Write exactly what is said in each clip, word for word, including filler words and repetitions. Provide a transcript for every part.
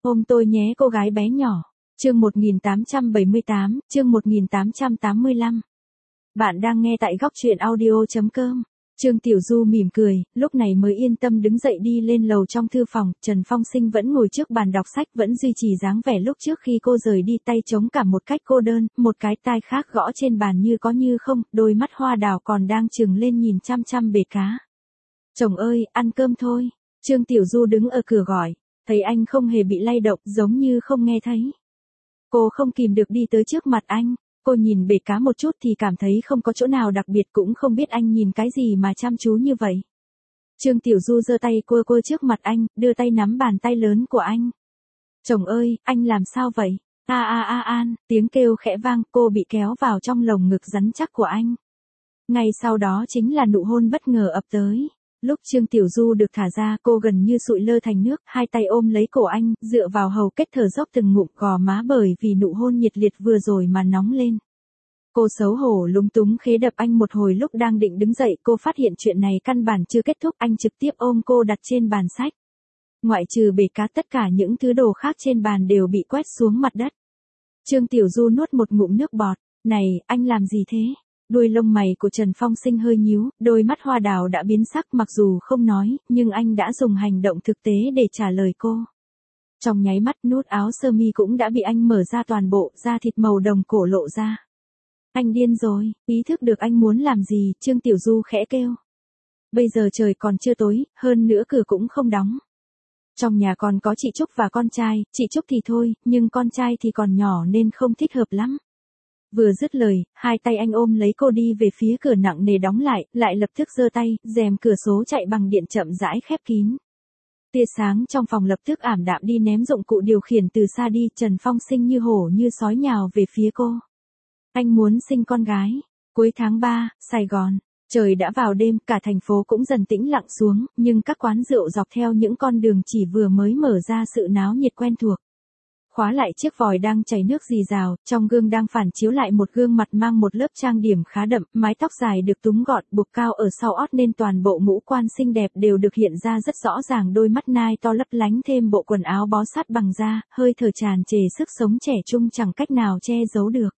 Ôm tôi nhé cô gái bé nhỏ. Chương một nghìn tám trăm bảy mươi tám, chương một nghìn tám trăm tám mươi lăm. Bạn đang nghe tại góc truyện audio chấm com. Trương Tiểu Du mỉm cười, lúc này mới yên tâm đứng dậy đi lên lầu trong thư phòng. Trần Phong Sinh vẫn ngồi trước bàn đọc sách, vẫn duy trì dáng vẻ lúc trước khi cô rời đi, tay chống cả một cách cô đơn, một cái tai khác gõ trên bàn như có như không, đôi mắt hoa đào còn đang trừng lên nhìn chăm chăm bể cá. Chồng ơi, ăn cơm thôi. Trương Tiểu Du đứng ở cửa gọi, thấy anh không hề bị lay động, giống như không nghe thấy. Cô không kìm được đi tới trước mặt anh. Cô nhìn bể cá một chút thì cảm thấy không có chỗ nào đặc biệt, cũng không biết anh nhìn cái gì mà chăm chú như vậy. Trương Tiểu Du giơ tay cua cua trước mặt anh, đưa tay nắm bàn tay lớn của anh. Chồng ơi, anh làm sao vậy? A a a an, tiếng kêu khẽ vang, cô bị kéo vào trong lồng ngực rắn chắc của anh. Ngay sau đó chính là nụ hôn bất ngờ ập tới. Lúc Trương Tiểu Du được thả ra, cô gần như sụi lơ thành nước, hai tay ôm lấy cổ anh, dựa vào hầu kết thở dốc từng ngụm, gò má bởi vì nụ hôn nhiệt liệt vừa rồi mà nóng lên. Cô xấu hổ lúng túng khế đập anh một hồi, lúc đang định đứng dậy, cô phát hiện chuyện này căn bản chưa kết thúc, anh trực tiếp ôm cô đặt trên bàn sách. Ngoại trừ bể cá, tất cả những thứ đồ khác trên bàn đều bị quét xuống mặt đất. Trương Tiểu Du nuốt một ngụm nước bọt, này, anh làm gì thế? Đuôi lông mày của Trần Phong Sinh hơi nhíu, đôi mắt hoa đào đã biến sắc, mặc dù không nói, nhưng anh đã dùng hành động thực tế để trả lời cô. Trong nháy mắt, nút áo sơ mi cũng đã bị anh mở ra toàn bộ, da thịt màu đồng cổ lộ ra. Anh điên rồi, ý thức được anh muốn làm gì, Trương Tiểu Du khẽ kêu. Bây giờ trời còn chưa tối, hơn nữa cửa cũng không đóng. Trong nhà còn có chị Trúc và con trai, chị Trúc thì thôi, nhưng con trai thì còn nhỏ nên không thích hợp lắm. Vừa dứt lời, hai tay anh ôm lấy cô đi về phía cửa nặng nề đóng lại, lại lập tức giơ tay, rèm cửa sổ chạy bằng điện chậm rãi khép kín. Tia sáng trong phòng lập tức ảm đạm đi, ném dụng cụ điều khiển từ xa đi, Trần Phong Sinh như hổ như sói nhào về phía cô. Anh muốn sinh con gái. Cuối tháng ba, Sài Gòn. Trời đã vào đêm, cả thành phố cũng dần tĩnh lặng xuống, nhưng các quán rượu dọc theo những con đường chỉ vừa mới mở ra sự náo nhiệt quen thuộc. Khóa lại chiếc vòi đang chảy nước rì rào, trong gương đang phản chiếu lại một gương mặt mang một lớp trang điểm khá đậm, mái tóc dài được túm gọn, buộc cao ở sau ót nên toàn bộ ngũ quan xinh đẹp đều được hiện ra rất rõ ràng, đôi mắt nai to lấp lánh thêm bộ quần áo bó sát bằng da, hơi thở tràn trề sức sống trẻ trung chẳng cách nào che giấu được.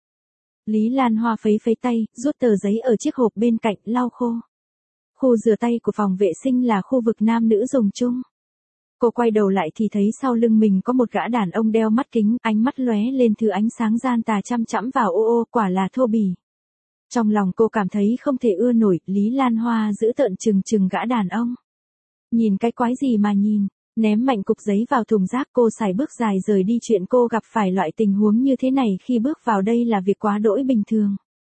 Lý Lan Hoa phấy phấy tay, rút tờ giấy ở chiếc hộp bên cạnh, lau khô. Khu rửa tay của phòng vệ sinh là khu vực nam nữ dùng chung. Cô quay đầu lại thì thấy sau lưng mình có một gã đàn ông đeo mắt kính, ánh mắt lóe lên thứ ánh sáng gian tà chăm chẵm vào, ô ô, quả là thô bỉ. Trong lòng cô cảm thấy không thể ưa nổi, Lý Lan Hoa giữ tợn trừng trừng gã đàn ông. Nhìn cái quái gì mà nhìn, ném mạnh cục giấy vào thùng rác, cô sải bước dài rời đi. Chuyện cô gặp phải loại tình huống như thế này khi bước vào đây là việc quá đỗi bình thường.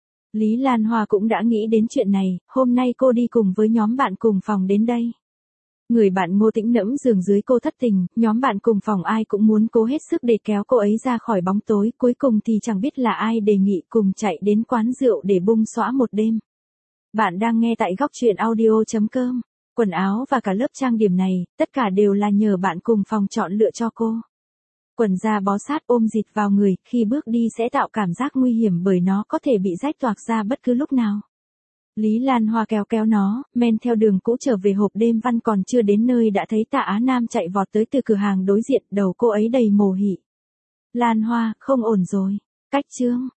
Lý Lan Hoa cũng đã nghĩ đến chuyện này, hôm nay cô đi cùng với nhóm bạn cùng phòng đến đây. Người bạn Ngô Tĩnh nẫm giường dưới cô thất tình, nhóm bạn cùng phòng ai cũng muốn cố hết sức để kéo cô ấy ra khỏi bóng tối, cuối cùng thì chẳng biết là ai đề nghị cùng chạy đến quán rượu để bung xõa một đêm. Bạn đang nghe tại góc truyện audio chấm com. Quần áo và cả lớp trang điểm này, tất cả đều là nhờ bạn cùng phòng chọn lựa cho cô. Quần da bó sát ôm dịt vào người, khi bước đi sẽ tạo cảm giác nguy hiểm bởi nó có thể bị rách toạc ra bất cứ lúc nào. Lý Lan Hoa kéo kéo nó, men theo đường cũ trở về hộp đêm văn, còn chưa đến nơi đã thấy Tạ Á Nam chạy vọt tới từ cửa hàng đối diện, đầu cô ấy đầy mồ hị. Lan Hoa, không ổn rồi. Cách Trương,